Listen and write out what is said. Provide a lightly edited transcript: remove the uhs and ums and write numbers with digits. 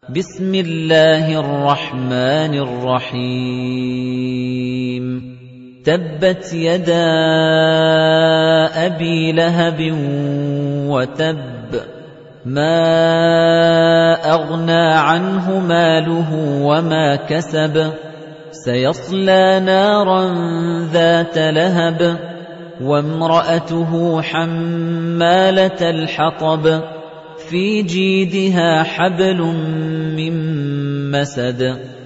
بسم الله الرحمن الرحيم تبت يدا أبي لهب وتب ما أغنى عنه ماله وما كسب سيصلى نارا ذات لهب وامرأته حمالة الحطب في جيدها حبل من مسد